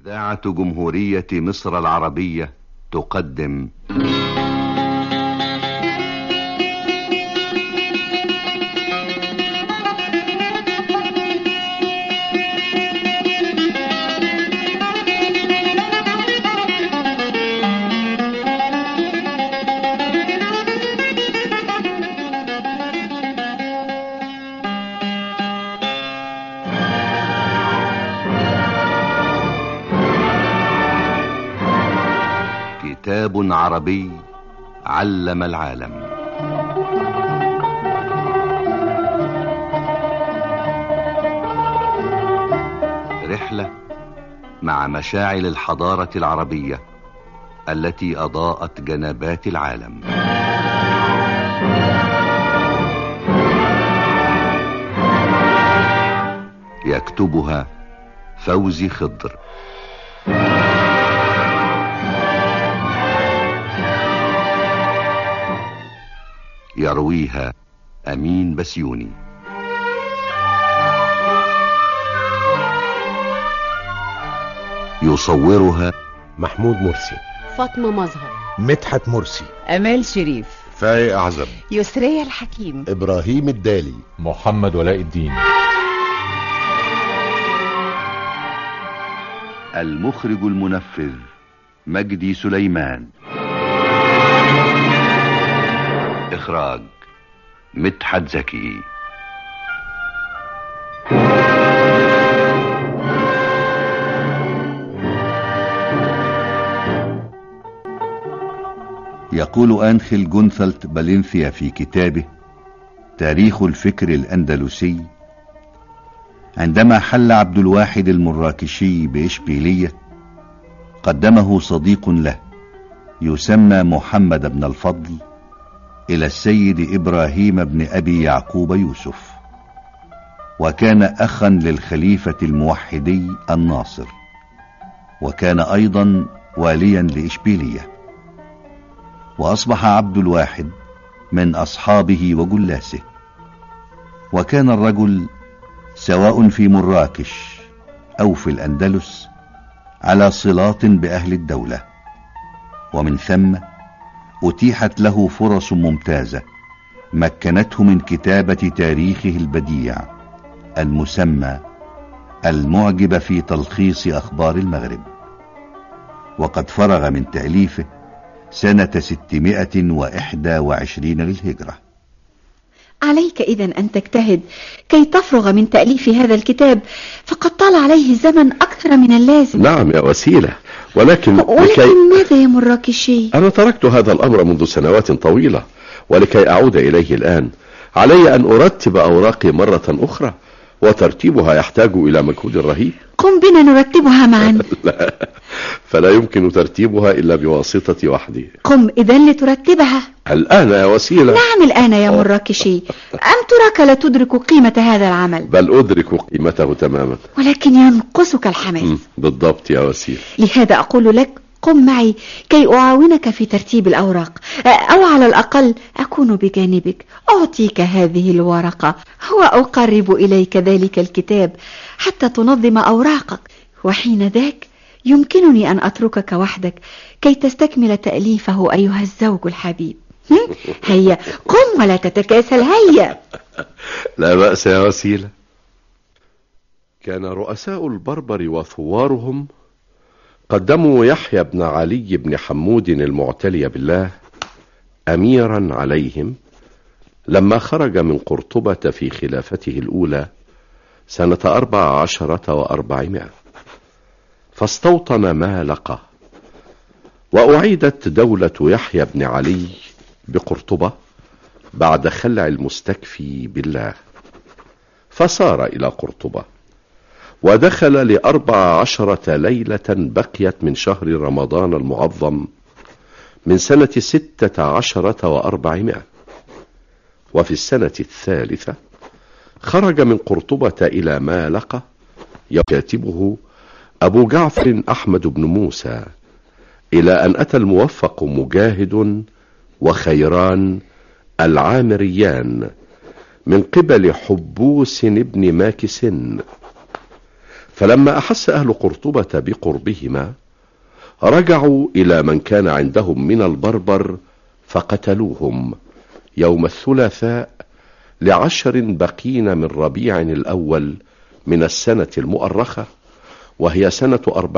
إذاعة جمهورية مصر العربية تقدم كتاب عربي علم العالم. رحلة مع مشاعل الحضارة العربية التي أضاءت جنبات العالم. يكتبها فوزي خضر. يرويها أمين بسيوني. يصورها محمود مرسي، فاطمة مظهر، مدحت مرسي، أمال شريف، فايق أعزب، يسرية الحكيم، إبراهيم الدالي، محمد ولاء الدين. المخرج المنفذ مجدي سليمان. إخراج مدحت زكي. يقول أنخيل جونثالت بالينثيا في كتابه تاريخ الفكر الأندلسي: عندما حل عبد الواحد المراكشي بإشبيلية قدمه صديق له يسمى محمد بن الفضل إلى السيد إبراهيم بن أبي يعقوب يوسف، وكان أخا للخليفة الموحدي الناصر، وكان أيضا واليا لإشبيلية. وأصبح عبد الواحد من أصحابه وجلاسه، وكان الرجل سواء في مراكش أو في الأندلس على صلات بأهل الدولة، ومن ثم أتيحت له فرص ممتازة مكنته من كتابة تاريخه البديع المسمى المعجب في تلخيص أخبار المغرب، وقد فرغ من تأليفه سنة 621 للهجرة. عليك إذن أن تجتهد كي تفرغ من تأليف هذا الكتاب، فقد طال عليه الزمن أكثر من اللازم. نعم يا وسيلة، ولكن ماذا يا مراكشي؟ أنا تركت هذا الأمر منذ سنوات طويلة، ولكي أعود إليه الآن علي أن أرتب أوراقي مرة أخرى، وترتيبها يحتاج إلى مجهود رهيب. قم بنا نرتبها معا. لا، فلا يمكن ترتيبها إلا بواسطتي وحدي. قم إذن لترتبها الآن يا وسيلة. نعم الآن يا مراكشي. أم تراك لا تدرك قيمة هذا العمل؟ بل أدرك قيمته تماما، ولكن ينقصك الحماس. بالضبط يا وسيلة. لهذا أقول لك قم معي كي أعاونك في ترتيب الأوراق، أو على الأقل أكون بجانبك، أعطيك هذه الورقة وأقرب إليك ذلك الكتاب حتى تنظم أوراقك، وحين ذاك يمكنني أن أتركك وحدك كي تستكمل تأليفه أيها الزوج الحبيب. هيا قم ولا تتكاسل، هيا. لا بأس يا وسيلة. كان رؤساء البربر وثوارهم قدموا يحيى بن علي بن حمود المعتلي بالله أميرا عليهم لما خرج من قرطبة في خلافته الأولى سنة 14 و400، فاستوطن مالقة، وأعيدت دولة يحيى بن علي بقرطبة بعد خلع المستكفي بالله، فسار إلى قرطبة ودخل ل14 ليلة بقيت من شهر رمضان المعظم من سنة 16 و400. وفي السنة الثالثة خرج من قرطبة إلى مالقة يكاتبه أبو جعفر أحمد بن موسى، إلى أن أتى الموفق مجاهد وخيران العامريان من قبل حبوس بن ماكس، فلما أحس أهل قرطبة بقربهما رجعوا إلى من كان عندهم من البربر فقتلوهم يوم الثلاثاء ل10 بقين من ربيع الأول من السنة المؤرخة، وهي سنة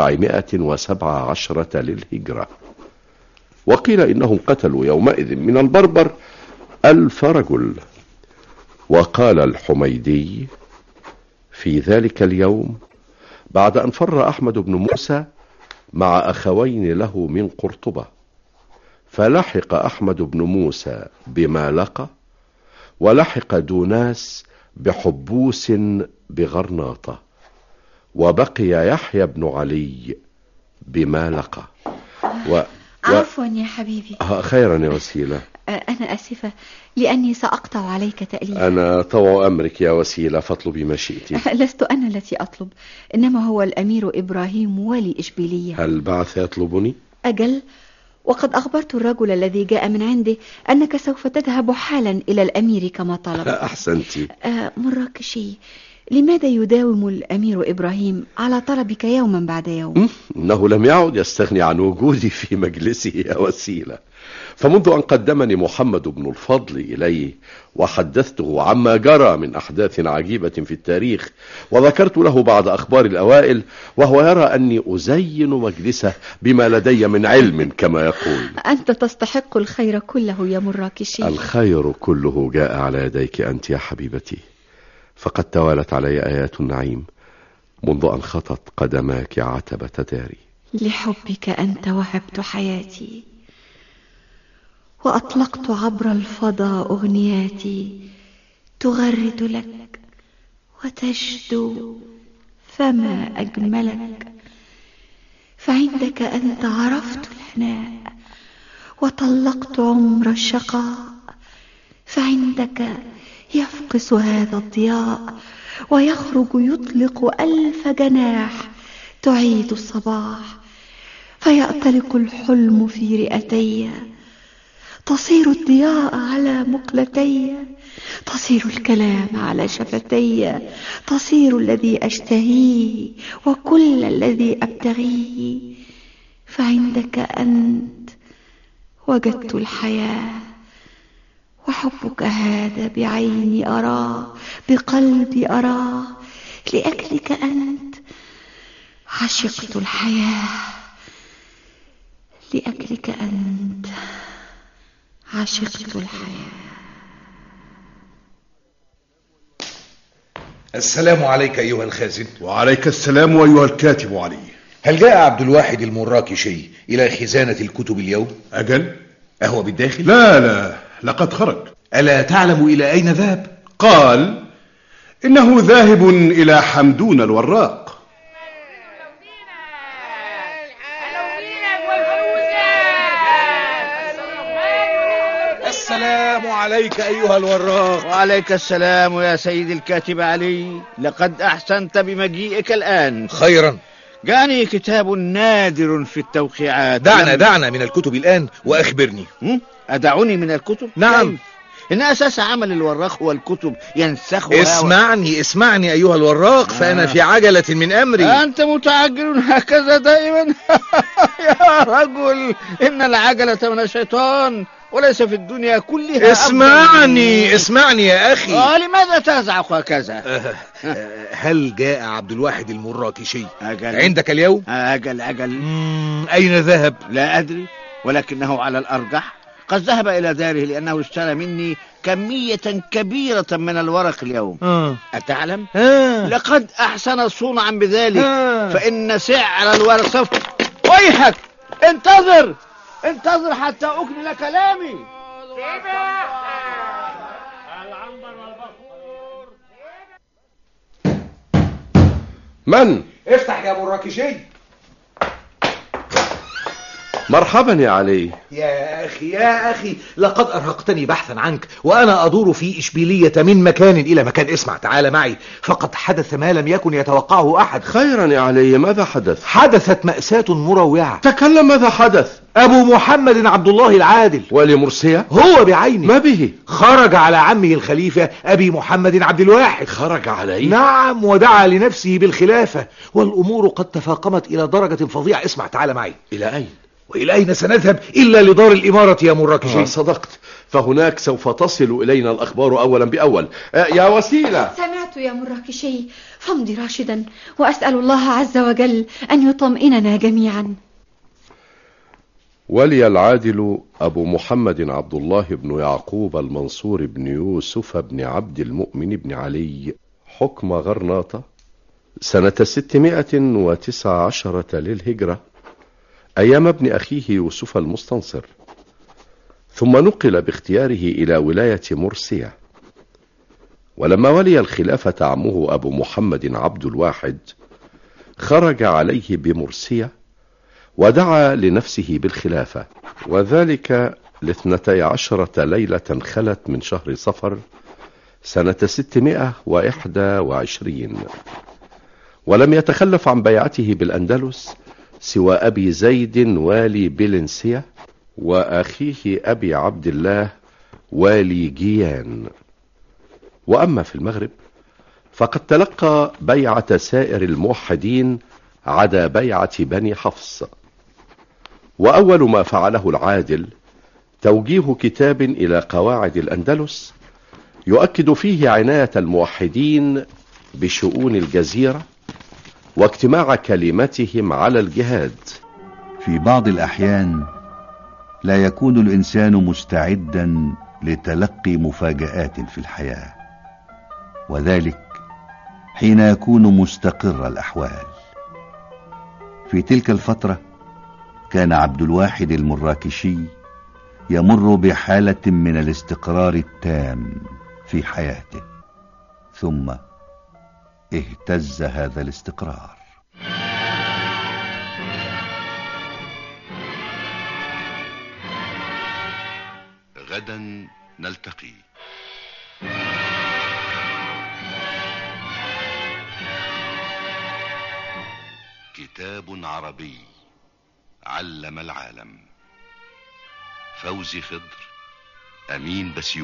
417 للهجرة. وقيل إنهم قتلوا يومئذ من البربر 1000 رجل. وقال الحميدي في ذلك اليوم بعد أن فر أحمد بن موسى مع أخوين له من قرطبة، فلحق أحمد بن موسى بما لقى، ولحق دوناس بحبوس بغرناطة، وبقي يحيى بن علي بما لقى. عفوا يا حبيبي. خيرا يا وسيلة. أنا أسفة لأني سأقطع عليك تأليفا. أنا طوع أمرك يا وسيلة، فاطلبي ما شئتي. لست أنا التي أطلب، إنما هو الأمير إبراهيم والي إشبيلية. هل بعث يطلبني؟ أجل، وقد أخبرت الرجل الذي جاء من عنده أنك سوف تذهب حالا إلى الأمير كما طلب. أحسنت. مراكشي، لماذا يداوم الأمير إبراهيم على طلبك يوما بعد يوم؟ إنه لم يعد يستغني عن وجودي في مجلسه يا وسيلة، فمنذ أن قدمني محمد بن الفضل إليه وحدثته عما جرى من أحداث عجيبة في التاريخ، وذكرت له بعض أخبار الأوائل، وهو يرى أني أزين مجلسه بما لدي من علم كما يقول. أنت تستحق الخير كله يا مراكشي. الخير كله جاء على يديك أنت يا حبيبتي، فقد توالت علي آيات النعيم منذ أن خطت قدماك عتبة داري. لحبك أنت وهبت حياتي، وأطلقت عبر الفضاء أغنياتي تغرد لك وتجدو، فما أجملك. فعندك أنت عرفت الهناء وطلقت عمر الشقاء، فعندك يفقس هذا الضياء ويخرج يطلق 1000 جناح تعيد الصباح، فيأتلق الحلم في رئتي، تصير الضياء على مقلتي، تصير الكلام على شفتي، تصير الذي أشتهيه وكل الذي أبتغيه. فعندك أنت وجدت الحياة، وحبك هذا بعيني أراه، بقلبي أراه. لأجلك أنت عشقت الحياة، لأجلك أنت عشقت الحياة. السلام عليك أيها الخازن. وعليك السلام أيها الكاتب علي. هل جاء عبد الواحد المراكشي إلى خزانة الكتب اليوم؟ أجل. أهو بالداخل؟ لا، لقد خرج. ألا تعلم إلى أين ذهب؟ قال إنه ذاهب إلى حمدون الوراق. السلام عليك أيها الوراق. وعليك السلام يا سيد الكاتب علي، لقد أحسنت بمجيئك الآن. خيرا. جاءني كتاب نادر في التوقيعات. دعنا من الكتب الآن وأخبرني. أدعوني من الكتب؟ نعم. إن أساس عمل الوراق هو الكتب ينسخها. اسمعني أيها الوراق، فأنا في عجلة من أمري. أنت متعجل هكذا دائما. يا رجل، إن العجلة من الشيطان وليس في الدنيا كلها. اسمعني يا أخي. لماذا تزعق هكذا؟ هل جاء عبد الواحد المراكشي أجل. عندك اليوم؟ أجل. أين ذهب؟ لا أدري، ولكنه على الأرجح قد ذهب إلى داره، لأنه اشترى مني كمية كبيرة من الورق اليوم. أتعلم؟ لقد أحسن صنعا بذلك. فإن سعر الورق سوف... ويحك، انتظر حتى أكمل كلامي. من؟ افتح يا مراكشي. مرحبا يا علي. يا أخي لقد أرهقتني بحثا عنك، وأنا أدور في إشبيلية من مكان إلى مكان. اسمع، تعال معي، فقد حدث ما لم يكن يتوقعه أحد. خيرا يا علي، ماذا حدث؟ حدثت مأساة مروعة. تكلم، ماذا حدث؟ ابو محمد عبد الله العادل. ولي مرسية؟ هو بعينه. ما به؟ خرج على عمه الخليفة ابي محمد عبد الواحد. خرج عليه؟ نعم، ودعا لنفسه بالخلافة، والامور قد تفاقمت الى درجة فظيعة. اسمع تعال معي. الى اين؟ والى اين سنذهب الا لدار الامارة يا مراكشي؟ صدقت، فهناك سوف تصل الينا الاخبار اولا باول. يا وسيلة. سمعت يا مراكشي، فامضي راشدا، واسأل الله عز وجل ان يطمئننا جميعا. ولي العادل أبو محمد عبد الله بن يعقوب المنصور بن يوسف بن عبد المؤمن بن علي حكم غرناطة سنة 619 للهجرة، أيام ابن أخيه يوسف المستنصر، ثم نقل باختياره إلى ولاية مرسية. ولما ولي الخلافة عمه أبو محمد عبد الواحد خرج عليه بمرسية ودعا لنفسه بالخلافة، وذلك ل12 ليلة خلت من شهر صفر سنة 621. ولم يتخلف عن بيعته بالأندلس سوى أبي زيد والي بلنسية وأخيه أبي عبد الله والي جيان. وأما في المغرب فقد تلقى بيعة سائر الموحدين عدا بيعة بني حفص. وأول ما فعله العادل توجيه كتاب إلى قواعد الأندلس يؤكد فيه عناية الموحدين بشؤون الجزيرة واجتماع كلمتهم على الجهاد. في بعض الأحيان لا يكون الإنسان مستعدا لتلقي مفاجآت في الحياة، وذلك حين يكون مستقر الأحوال. في تلك الفترة كان عبد الواحد المراكشي يمر بحالة من الاستقرار التام في حياته، ثم اهتز هذا الاستقرار. غدا نلتقي. كتاب عربي علم العالم. فوزي خضر، أمين بسيوني.